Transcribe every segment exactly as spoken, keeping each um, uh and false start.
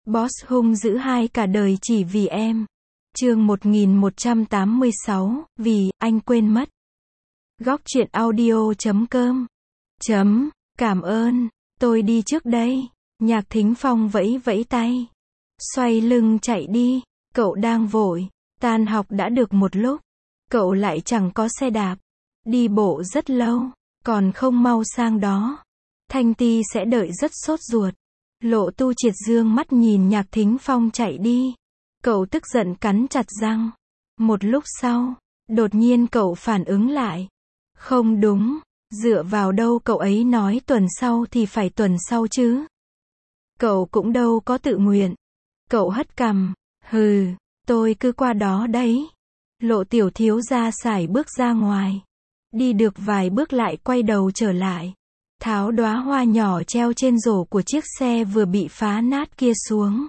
Boss hung dữ hai cả đời chỉ vì em. Chương một nghìn một trăm tám mươi sáu, vì, anh quên mất. Góc truyện audio chấm com. Chấm, cảm ơn, tôi đi trước đây. Nhạc Thính Phong vẫy vẫy tay. Xoay lưng chạy đi, cậu đang vội. Tan học đã được một lúc. Cậu lại chẳng có xe đạp. Đi bộ rất lâu, còn không mau sang đó. Thanh Ti sẽ đợi rất sốt ruột. Lộ Tu Triệt dương mắt nhìn Nhạc Thính Phong chạy đi. Cậu tức giận cắn chặt răng. Một lúc sau, đột nhiên cậu phản ứng lại. Không đúng, dựa vào đâu cậu ấy nói tuần sau thì phải tuần sau chứ. Cậu cũng đâu có tự nguyện. Cậu hất cằm, hừ, tôi cứ qua đó đấy. Lộ Tiểu thiếu gia sải bước ra ngoài. Đi được vài bước lại quay đầu trở lại. Tháo đóa hoa nhỏ treo trên rổ của chiếc xe vừa bị phá nát kia xuống.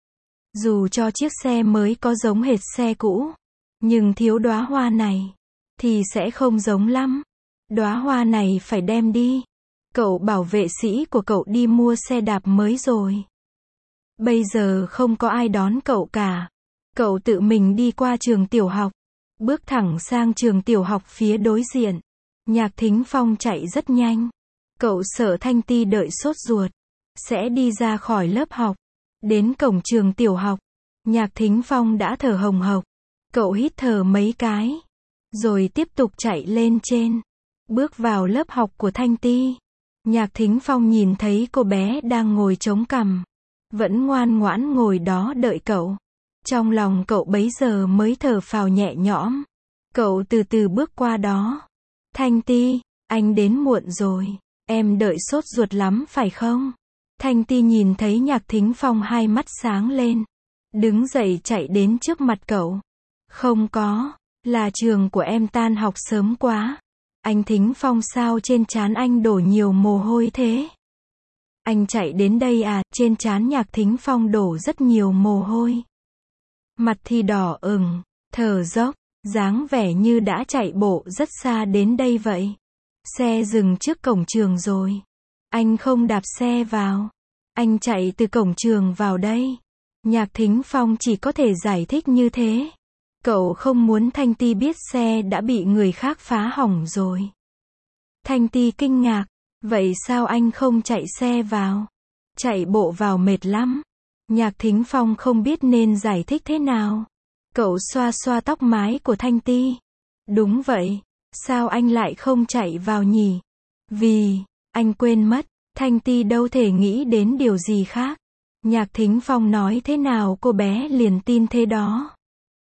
Dù cho chiếc xe mới có giống hệt xe cũ, nhưng thiếu đóa hoa này, thì sẽ không giống lắm. Đóa hoa này phải đem đi. Cậu bảo vệ sĩ của cậu đi mua xe đạp mới rồi. Bây giờ không có ai đón cậu cả. Cậu tự mình đi qua trường tiểu học. Bước thẳng sang trường tiểu học phía đối diện. Nhạc Thính Phong chạy rất nhanh. Cậu sợ Thanh Ti đợi sốt ruột. Sẽ đi ra khỏi lớp học. Đến cổng trường tiểu học. Nhạc Thính Phong đã thở hồng hộc. Cậu hít thở mấy cái. Rồi tiếp tục chạy lên trên. Bước vào lớp học của Thanh Ti. Nhạc Thính Phong nhìn thấy cô bé đang ngồi chống cằm. Vẫn ngoan ngoãn ngồi đó đợi cậu. Trong lòng cậu bấy giờ mới thở phào nhẹ nhõm. Cậu từ từ bước qua đó. Thanh Ti, anh đến muộn rồi. Em đợi sốt ruột lắm phải không? Thanh Ti nhìn thấy Nhạc Thính Phong hai mắt sáng lên. Đứng dậy chạy đến trước mặt cậu. Không có, là trường của em tan học sớm quá. Anh Thính Phong sao trên trán anh đổ nhiều mồ hôi thế? Anh chạy đến đây à? Trên trán Nhạc Thính Phong đổ rất nhiều mồ hôi. Mặt thì đỏ ửng, thở dốc, dáng vẻ như đã chạy bộ rất xa đến đây vậy. Xe dừng trước cổng trường rồi. Anh không đạp xe vào. Anh chạy từ cổng trường vào đây. Nhạc Thính Phong chỉ có thể giải thích như thế. Cậu không muốn Thanh Ti biết xe đã bị người khác phá hỏng rồi. Thanh Ti kinh ngạc. Vậy sao anh không chạy xe vào? Chạy bộ vào mệt lắm. Nhạc Thính Phong không biết nên giải thích thế nào. Cậu xoa xoa tóc mái của Thanh Ti. Đúng vậy. Sao anh lại không chạy vào nhỉ? Vì, anh quên mất. Thanh Ti đâu thể nghĩ đến điều gì khác. Nhạc Thính Phong nói thế nào cô bé liền tin thế đó.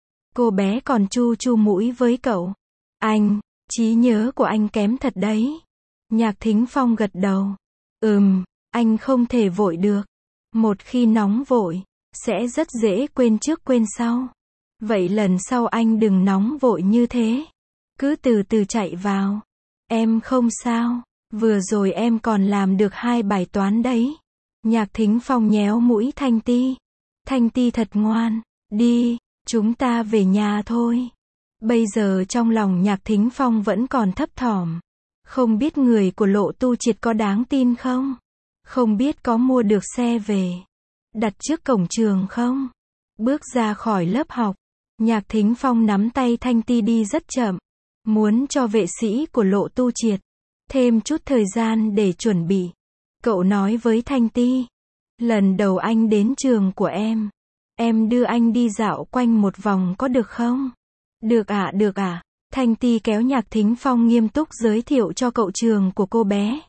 Cô bé còn chu chu mũi với cậu. Anh, trí nhớ của anh kém thật đấy. Nhạc Thính Phong gật đầu. Ừm, anh không thể vội được. Một khi nóng vội, sẽ rất dễ quên trước quên sau. Vậy lần sau anh đừng nóng vội như thế. Cứ từ từ chạy vào. Em không sao. Vừa rồi em còn làm được hai bài toán đấy. Nhạc Thính Phong nhéo mũi Thanh Ti. Thanh Ti thật ngoan. Đi, chúng ta về nhà thôi. Bây giờ trong lòng Nhạc Thính Phong vẫn còn thấp thỏm. Không biết người của Lộ Tu Triệt có đáng tin không? Không biết có mua được xe về. Đặt trước cổng trường không? Bước ra khỏi lớp học. Nhạc Thính Phong nắm tay Thanh Ti đi rất chậm. Muốn cho vệ sĩ của Lộ Tu Triệt thêm chút thời gian để chuẩn bị. Cậu nói với Thanh Ti. Lần đầu anh đến trường của em. Em đưa anh đi dạo quanh một vòng có được không? Được ạ, à, được ạ. À. Thanh Ti kéo Nhạc Thính Phong nghiêm túc giới thiệu cho cậu trường của cô bé.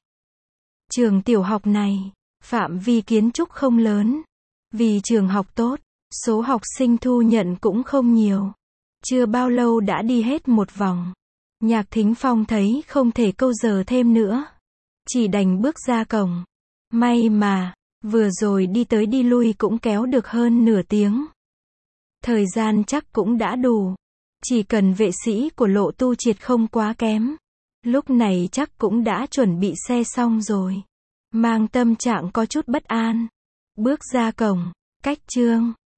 Trường tiểu học này, phạm vi kiến trúc không lớn. Vì trường học tốt, số học sinh thu nhận cũng không nhiều. Chưa bao lâu đã đi hết một vòng. Nhạc Thính Phong thấy không thể câu giờ thêm nữa. Chỉ đành bước ra cổng. May mà, vừa rồi đi tới đi lui cũng kéo được hơn nửa tiếng. Thời gian chắc cũng đã đủ. Chỉ cần vệ sĩ của Lộ Tu Triệt không quá kém. Lúc này chắc cũng đã chuẩn bị xe xong rồi. Mang tâm trạng có chút bất an. Bước ra cổng, cách chương.